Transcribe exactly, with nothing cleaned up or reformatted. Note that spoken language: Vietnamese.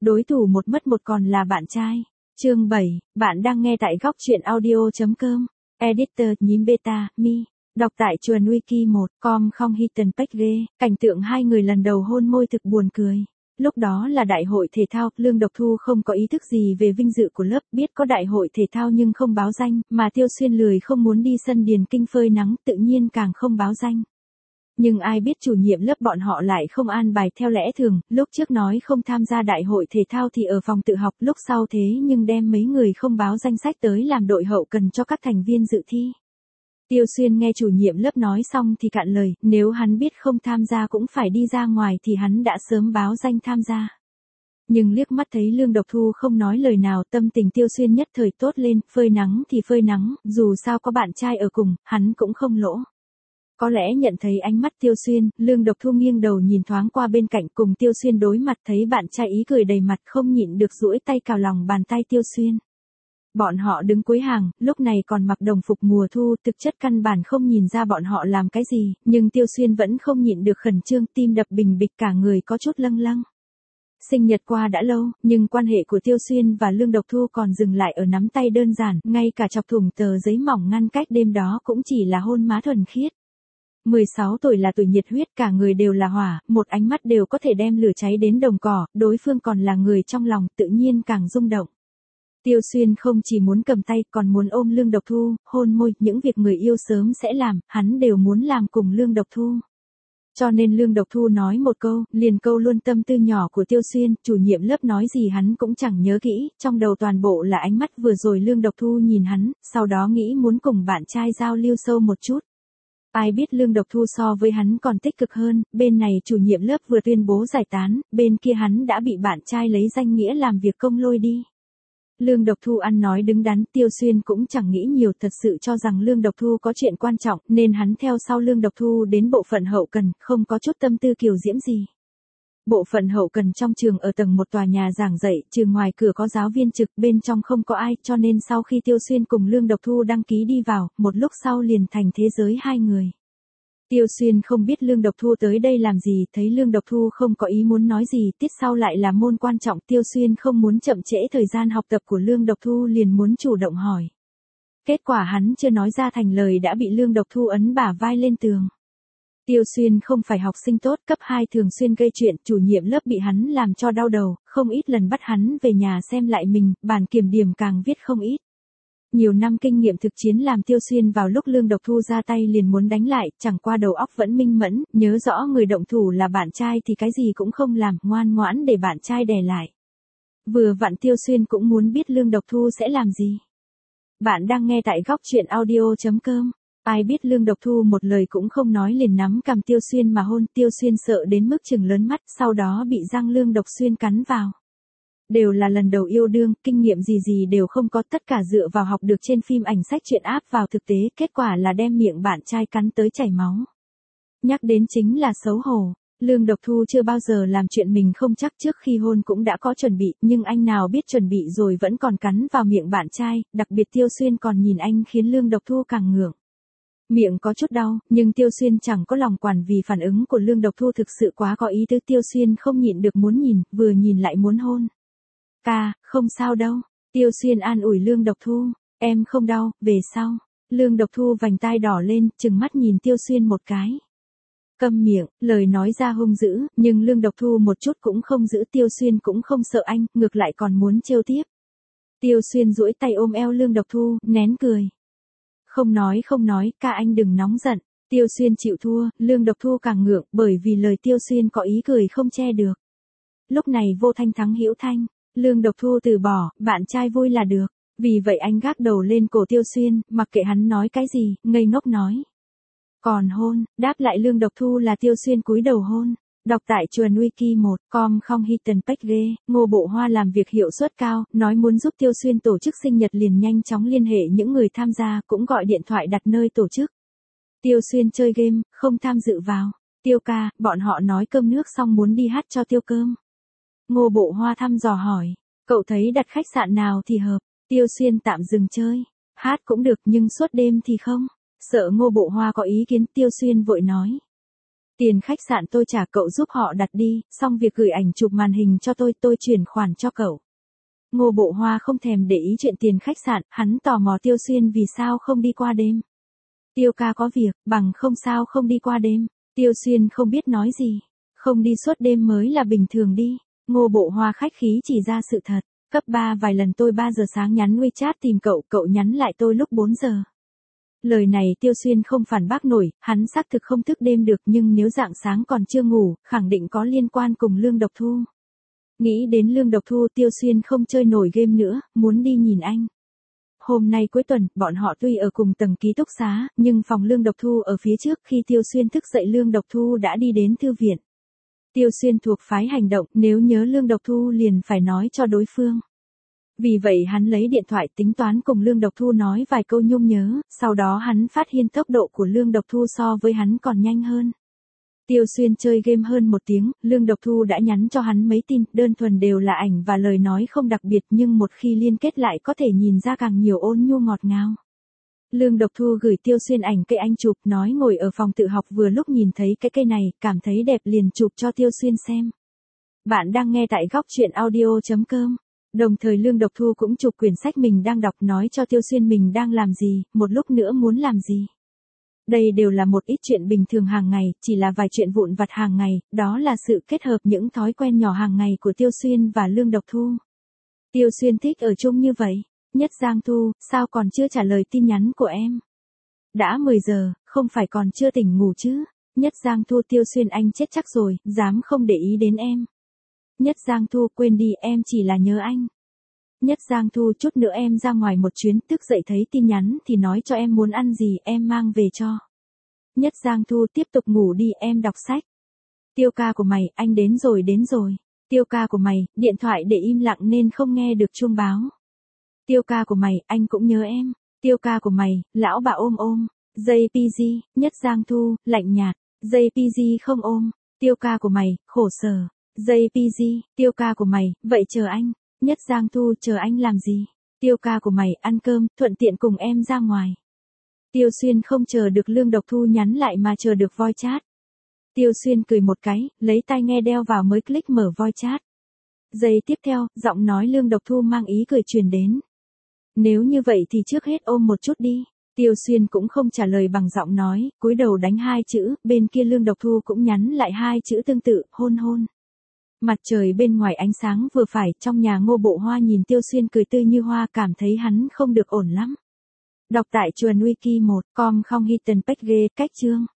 đối thủ một mất một còn là bạn trai. Chương bảy, bạn đang nghe tại góc truyện audio.com. Editor nhím beta, mi. Đọc tại chuồn wiki một com không Hidden Page. Cảnh tượng hai người lần đầu hôn môi thực buồn cười. Lúc đó là đại hội thể thao, Lương Độc Thu không có ý thức gì về vinh dự của lớp, biết có đại hội thể thao nhưng không báo danh, mà Tiêu Xuyên lười không muốn đi sân điền kinh phơi nắng, tự nhiên càng không báo danh. Nhưng ai biết chủ nhiệm lớp bọn họ lại không an bài theo lẽ thường, lúc trước nói không tham gia đại hội thể thao thì ở phòng tự học, lúc sau thế nhưng đem mấy người không báo danh sách tới làm đội hậu cần cho các thành viên dự thi. Tiêu Xuyên nghe chủ nhiệm lớp nói xong thì cạn lời, nếu hắn biết không tham gia cũng phải đi ra ngoài thì hắn đã sớm báo danh tham gia. Nhưng liếc mắt thấy Lương Độc Thu không nói lời nào, tâm tình Tiêu Xuyên nhất thời tốt lên, phơi nắng thì phơi nắng, dù sao có bạn trai ở cùng, hắn cũng không lỗ. Có lẽ nhận thấy ánh mắt Tiêu Xuyên, Lương Độc Thu nghiêng đầu nhìn thoáng qua bên cạnh, cùng Tiêu Xuyên đối mặt, thấy bạn trai ý cười đầy mặt, không nhịn được duỗi tay cào lòng bàn tay Tiêu Xuyên. Bọn họ đứng cuối hàng, lúc này còn mặc đồng phục mùa thu, thực chất căn bản không nhìn ra bọn họ làm cái gì, nhưng Tiêu Xuyên vẫn không nhịn được khẩn trương, tim đập bình bịch, cả người có chút lâng lâng. Sinh nhật qua đã lâu, nhưng quan hệ của Tiêu Xuyên và Lương Độc Thu còn dừng lại ở nắm tay đơn giản, ngay cả chọc thủng tờ giấy mỏng ngăn cách đêm đó cũng chỉ là hôn má thuần khiết. mười sáu tuổi là tuổi nhiệt huyết, cả người đều là hỏa, một ánh mắt đều có thể đem lửa cháy đến đồng cỏ, đối phương còn là người trong lòng, tự nhiên càng rung động. Tiêu Xuyên không chỉ muốn cầm tay, còn muốn ôm Lương Độc Thu, hôn môi, những việc người yêu sớm sẽ làm, hắn đều muốn làm cùng Lương Độc Thu. Cho nên Lương Độc Thu nói một câu, liền câu luôn tâm tư nhỏ của Tiêu Xuyên, chủ nhiệm lớp nói gì hắn cũng chẳng nhớ kỹ, trong đầu toàn bộ là ánh mắt vừa rồi Lương Độc Thu nhìn hắn, sau đó nghĩ muốn cùng bạn trai giao lưu sâu một chút. Ai biết Lương Độc Thu so với hắn còn tích cực hơn, bên này chủ nhiệm lớp vừa tuyên bố giải tán, bên kia hắn đã bị bạn trai lấy danh nghĩa làm việc công lôi đi. Lương Độc Thu ăn nói đứng đắn, Tiêu Xuyên cũng chẳng nghĩ nhiều, thật sự cho rằng Lương Độc Thu có chuyện quan trọng, nên hắn theo sau Lương Độc Thu đến bộ phận hậu cần, không có chút tâm tư kiều diễm gì. Bộ phận hậu cần trong trường ở tầng một tòa nhà giảng dạy, trường ngoài cửa có giáo viên trực, bên trong không có ai, cho nên sau khi Tiêu Xuyên cùng Lương Độc Thu đăng ký đi vào, một lúc sau liền thành thế giới hai người. Tiêu Xuyên không biết Lương Độc Thu tới đây làm gì, thấy Lương Độc Thu không có ý muốn nói gì, tiết sau lại là môn quan trọng, Tiêu Xuyên không muốn chậm trễ thời gian học tập của Lương Độc Thu liền muốn chủ động hỏi. Kết quả hắn chưa nói ra thành lời đã bị Lương Độc Thu ấn bả vai lên tường. Tiêu Xuyên không phải học sinh tốt, cấp hai thường xuyên gây chuyện, chủ nhiệm lớp bị hắn làm cho đau đầu, không ít lần bắt hắn về nhà xem lại mình, bản kiểm điểm càng viết không ít. Nhiều năm kinh nghiệm thực chiến làm Tiêu Xuyên vào lúc Lương Độc Thu ra tay liền muốn đánh lại, chẳng qua đầu óc vẫn minh mẫn, nhớ rõ người động thủ là bạn trai thì cái gì cũng không làm, ngoan ngoãn để bạn trai đè lại. Vừa vặn Tiêu Xuyên cũng muốn biết Lương Độc Thu sẽ làm gì. Bạn đang nghe tại góc truyện audio.com. Ai biết Lương Độc Thu một lời cũng không nói liền nắm cằm Tiêu Xuyên mà hôn, Tiêu Xuyên sợ đến mức trừng lớn mắt, sau đó bị răng Lương Độc Xuyên cắn vào. Đều là lần đầu yêu đương, kinh nghiệm gì gì đều không có, tất cả dựa vào học được trên phim ảnh sách truyện áp vào thực tế, kết quả là đem miệng bạn trai cắn tới chảy máu. Nhắc đến chính là xấu hổ. Lương Độc Thu chưa bao giờ làm chuyện mình không chắc, trước khi hôn cũng đã có chuẩn bị, nhưng anh nào biết chuẩn bị rồi vẫn còn cắn vào miệng bạn trai, đặc biệt Tiêu Xuyên còn nhìn anh khiến Lương Độc Thu càng ngượng. Miệng có chút đau, nhưng Tiêu Xuyên chẳng có lòng quản vì phản ứng của Lương Độc Thu thực sự quá có ý tứ, Tiêu Xuyên không nhịn được muốn nhìn, vừa nhìn lại muốn hôn. Ca, không sao đâu. Tiêu Xuyên an ủi Lương Độc Thu, em không đau, về sau. Lương Độc Thu vành tai đỏ lên, trừng mắt nhìn Tiêu Xuyên một cái. Câm miệng, lời nói ra hung dữ, nhưng Lương Độc Thu một chút cũng không giữ, Tiêu Xuyên cũng không sợ anh, ngược lại còn muốn trêu tiếp. Tiêu Xuyên duỗi tay ôm eo Lương Độc Thu, nén cười. Không nói không nói, ca anh đừng nóng giận. Tiêu Xuyên chịu thua, Lương Độc Thu càng ngượng, bởi vì lời Tiêu Xuyên có ý cười không che được. Lúc này vô thanh thắng hữu thanh. Lương Độc Thu từ bỏ, bạn trai vui là được. Vì vậy anh gác đầu lên cổ Tiêu Xuyên, mặc kệ hắn nói cái gì, ngây ngốc nói. Còn hôn, đáp lại Lương Độc Thu là Tiêu Xuyên cúi đầu hôn. Đọc tại chuồn wiki một com không Hidden Page. Ngô Bộ Hoa làm việc hiệu suất cao, nói muốn giúp Tiêu Xuyên tổ chức sinh nhật liền nhanh chóng liên hệ những người tham gia, cũng gọi điện thoại đặt nơi tổ chức. Tiêu Xuyên chơi game, không tham dự vào. Tiêu ca, bọn họ nói cơm nước xong muốn đi hát cho Tiêu cơm. Ngô Bộ Hoa thăm dò hỏi, cậu thấy đặt khách sạn nào thì hợp? Tiêu Xuyên tạm dừng chơi, hát cũng được nhưng suốt đêm thì không. Sợ Ngô Bộ Hoa có ý kiến, Tiêu Xuyên vội nói. Tiền khách sạn tôi trả cậu giúp họ đặt đi, xong việc gửi ảnh chụp màn hình cho tôi, tôi chuyển khoản cho cậu. Ngô Bộ Hoa không thèm để ý chuyện tiền khách sạn, hắn tò mò Tiêu Xuyên vì sao không đi qua đêm. Tiêu ca có việc, bằng không sao không đi qua đêm. Tiêu Xuyên không biết nói gì. Không đi suốt đêm mới là bình thường đi. Ngô Bộ Hoa khách khí chỉ ra sự thật. Cấp ba vài lần tôi ba giờ sáng nhắn WeChat tìm cậu, cậu nhắn lại tôi lúc bốn giờ. Lời này Tiêu Xuyên không phản bác nổi, hắn xác thực không thức đêm được nhưng nếu rạng sáng còn chưa ngủ, khẳng định có liên quan cùng Lương Độc Thu. Nghĩ đến Lương Độc Thu, Tiêu Xuyên không chơi nổi game nữa, muốn đi nhìn anh. Hôm nay cuối tuần, bọn họ tuy ở cùng tầng ký túc xá, nhưng phòng Lương Độc Thu ở phía trước, khi Tiêu Xuyên thức dậy Lương Độc Thu đã đi đến thư viện. Tiêu Xuyên thuộc phái hành động, nếu nhớ Lương Độc Thu liền phải nói cho đối phương. Vì vậy hắn lấy điện thoại tính toán cùng Lương Độc Thu nói vài câu nhung nhớ, sau đó hắn phát hiện tốc độ của Lương Độc Thu so với hắn còn nhanh hơn. Tiêu Xuyên chơi game hơn một tiếng, Lương Độc Thu đã nhắn cho hắn mấy tin, đơn thuần đều là ảnh và lời nói không đặc biệt nhưng một khi liên kết lại có thể nhìn ra càng nhiều ôn nhu ngọt ngào. Lương Độc Thu gửi Tiêu Xuyên ảnh cây anh chụp, nói ngồi ở phòng tự học vừa lúc nhìn thấy cái cây này, cảm thấy đẹp liền chụp cho Tiêu Xuyên xem. Bạn đang nghe tại góc truyện audio chấm com. Đồng thời Lương Độc Thu cũng chụp quyển sách mình đang đọc, nói cho Tiêu Xuyên mình đang làm gì, một lúc nữa muốn làm gì. Đây đều là một ít chuyện bình thường hàng ngày, chỉ là vài chuyện vụn vặt hàng ngày, đó là sự kết hợp những thói quen nhỏ hàng ngày của Tiêu Xuyên và Lương Độc Thu. Tiêu Xuyên thích ở chung như vậy. Nhất Giang Thu, sao còn chưa trả lời tin nhắn của em? Đã mười giờ, không phải còn chưa tỉnh ngủ chứ? Nhất Giang Thu, Tiêu Xuyên anh chết chắc rồi, dám không để ý đến em. Nhất Giang Thu, quên đi, em chỉ là nhớ anh. Nhất Giang Thu, chút nữa em ra ngoài một chuyến, thức dậy thấy tin nhắn thì nói cho em muốn ăn gì, em mang về cho. Nhất Giang Thu, tiếp tục ngủ đi, em đọc sách. Tiêu ca của mày, anh đến rồi đến rồi. Tiêu ca của mày, điện thoại để im lặng nên không nghe được chuông báo. Tiêu ca của mày, anh cũng nhớ em. Tiêu ca của mày, lão bà ôm ôm. jê pê giê, Nhất Giang Thu, lạnh nhạt. jê pê giê không ôm. Tiêu ca của mày, khổ sở. jê pê giê, tiêu ca của mày, vậy chờ anh. Nhất Giang Thu, chờ anh làm gì? Tiêu ca của mày, ăn cơm, thuận tiện cùng em ra ngoài. Tiêu Xuyên không chờ được Lương Độc Thu nhắn lại mà chờ được voice chat. Tiêu Xuyên cười một cái, lấy tai nghe đeo vào mới click mở voice chat. Giây tiếp theo, giọng nói Lương Độc Thu mang ý cười truyền đến. Nếu như vậy thì trước hết ôm một chút đi. Tiêu Xuyên cũng không trả lời bằng giọng nói, cúi đầu đánh hai chữ, bên kia Lương Độc Thu cũng nhắn lại hai chữ tương tự, hôn hôn. Mặt trời bên ngoài ánh sáng vừa phải, trong nhà Ngô Bộ Hoa nhìn Tiêu Xuyên cười tươi như hoa, cảm thấy hắn không được ổn lắm. Đọc tại Chuan Wiki một, com không hidden page, cách chương.